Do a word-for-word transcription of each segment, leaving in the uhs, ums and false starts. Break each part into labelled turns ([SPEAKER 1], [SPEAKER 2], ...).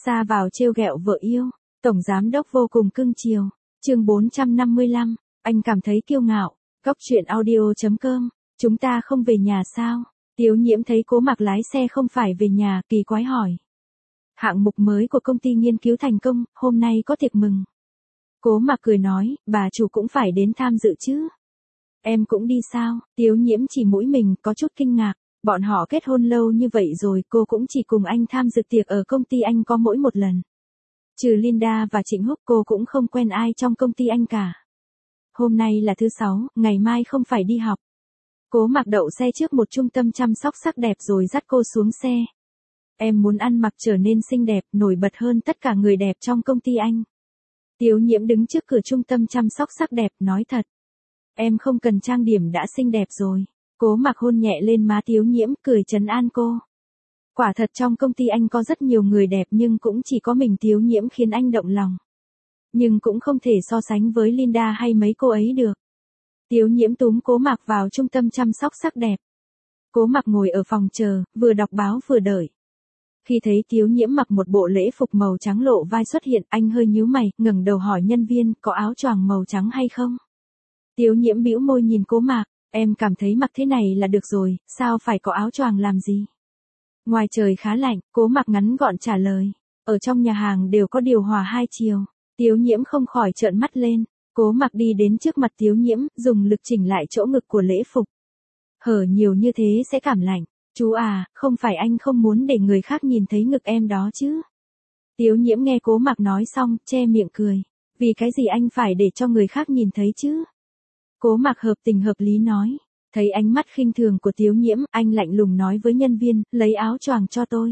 [SPEAKER 1] Xa vào trêu ghẹo vợ yêu, tổng giám đốc vô cùng cưng chiều. Chương bốn trăm năm mươi lăm, anh cảm thấy kiêu ngạo. Cóc truyện audio chấm com, chúng ta không về nhà sao? Tiếu Nhiễm thấy Cố Mạc lái xe không phải về nhà, kỳ quái hỏi. Hạng mục mới của công ty nghiên cứu thành công, hôm nay có tiệc mừng. Cố Mạc cười nói, bà chủ cũng phải đến tham dự chứ. Em cũng đi sao? Tiếu Nhiễm chỉ mũi mình, có chút kinh ngạc. Bọn họ kết hôn lâu như vậy rồi, cô cũng chỉ cùng anh tham dự tiệc ở công ty anh có mỗi một lần. Trừ Linda và Trịnh Húc, cô cũng không quen ai trong công ty anh cả. Hôm nay là thứ sáu, ngày mai không phải đi học. Cố Mạc đậu xe trước một trung tâm chăm sóc sắc đẹp rồi dắt cô xuống xe. Em muốn ăn mặc trở nên xinh đẹp, nổi bật hơn tất cả người đẹp trong công ty anh. Tiếu Nhiễm đứng trước cửa trung tâm chăm sóc sắc đẹp, nói thật. Em không cần trang điểm đã xinh đẹp rồi. Cố Mạc hôn nhẹ lên má Tiếu Nhiễm, cười trấn an cô. Quả thật trong công ty anh có rất nhiều người đẹp nhưng cũng chỉ có mình Tiếu Nhiễm khiến anh động lòng. Nhưng cũng không thể so sánh với Linda hay mấy cô ấy được. Tiếu Nhiễm túm Cố Mạc vào trung tâm chăm sóc sắc đẹp. Cố Mạc ngồi ở phòng chờ, vừa đọc báo vừa đợi. Khi thấy Tiếu Nhiễm mặc một bộ lễ phục màu trắng lộ vai xuất hiện, anh hơi nhíu mày, ngẩng đầu hỏi nhân viên, có áo choàng màu trắng hay không? Tiếu Nhiễm bĩu môi nhìn Cố Mạc, em cảm thấy mặc thế này là được rồi, sao phải có áo choàng làm gì? Ngoài trời khá lạnh, Cố Mạc ngắn gọn trả lời, ở trong nhà hàng đều có điều hòa hai chiều. Tiếu Nhiễm không khỏi trợn mắt lên. Cố Mạc đi đến trước mặt Tiếu Nhiễm, dùng lực chỉnh lại chỗ ngực của lễ phục. Hở nhiều như thế sẽ cảm lạnh. Chú à, không phải anh không muốn để người khác nhìn thấy ngực em đó chứ? Tiếu Nhiễm nghe Cố Mạc nói xong, che miệng cười. Vì cái gì anh phải để cho người khác nhìn thấy chứ? Cố Mạc hợp tình hợp lý nói. Thấy ánh mắt khinh thường của Tiếu Nhiễm, anh lạnh lùng nói với nhân viên, lấy áo choàng cho tôi.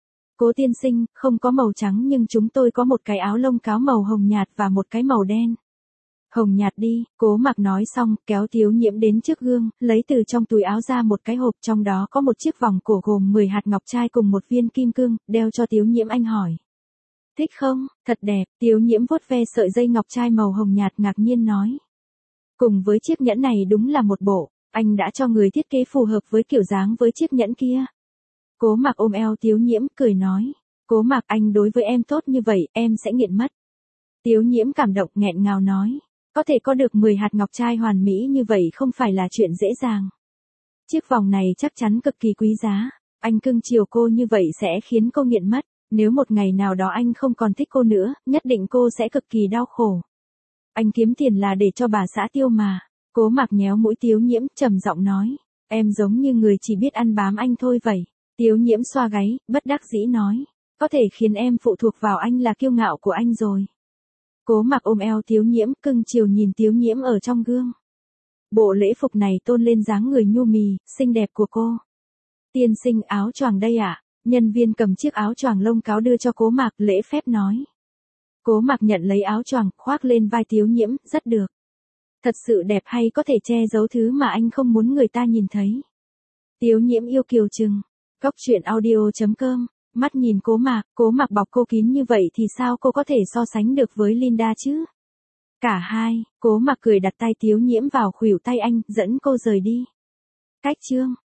[SPEAKER 1] Cố tiên sinh, không có màu trắng nhưng chúng tôi có một cái áo lông cáo màu hồng nhạt và một cái màu đen. Hồng nhạt đi, Cố Mạc nói xong, kéo Tiếu Nhiễm đến trước gương, lấy từ trong túi áo ra một cái hộp, trong đó có một chiếc vòng cổ gồm mười hạt ngọc trai cùng một viên kim cương, đeo cho Tiếu Nhiễm. Anh hỏi. Thích không? Thật đẹp. Tiếu Nhiễm vuốt ve sợi dây ngọc trai màu hồng nhạt, ngạc nhiên nói. Cùng với chiếc nhẫn này đúng là một bộ, anh đã cho người thiết kế phù hợp với kiểu dáng với chiếc nhẫn kia. Cố Mạc ôm eo Tiếu Nhiễm, cười nói. Cố Mạc, anh đối với em tốt như vậy, em sẽ nghiện mất. Tiếu Nhiễm cảm động nghẹn ngào nói. Có thể có được mười hạt ngọc trai hoàn mỹ như vậy không phải là chuyện dễ dàng. Chiếc vòng này chắc chắn cực kỳ quý giá. Anh cưng chiều cô như vậy sẽ khiến cô nghiện mất. Nếu một ngày nào đó anh không còn thích cô nữa, nhất định cô sẽ cực kỳ đau khổ. Anh kiếm tiền là để cho bà xã tiêu mà. Cố Mạc nhéo mũi Tiếu Nhiễm, trầm giọng nói. Em giống như người chỉ biết ăn bám anh thôi vậy. Tiếu Nhiễm xoa gáy, bất đắc dĩ nói. Có thể khiến em phụ thuộc vào anh là kiêu ngạo của anh rồi. Cố Mạc ôm eo Tiếu Nhiễm, cưng chiều nhìn Tiếu Nhiễm ở trong gương. Bộ lễ phục này tôn lên dáng người nhu mì, xinh đẹp của cô. Tiên sinh, áo choàng đây ạ. À? Nhân viên cầm chiếc áo choàng lông cáo đưa cho Cố Mạc, lễ phép nói. Cố Mạc nhận lấy áo choàng, khoác lên vai Tiếu Nhiễm, rất được. Thật sự đẹp hay có thể che giấu thứ mà anh không muốn người ta nhìn thấy. Tiếu Nhiễm yêu kiều chừng. Cóc truyện audio chấm com. Mắt nhìn Cố Mạc, Cố Mạc bọc cô kín như vậy thì sao cô có thể so sánh được với Linda chứ? Cả hai, Cố Mạc cười đặt tay Tiếu Nhiễm vào khuỷu tay anh, dẫn cô rời đi. Cách chương.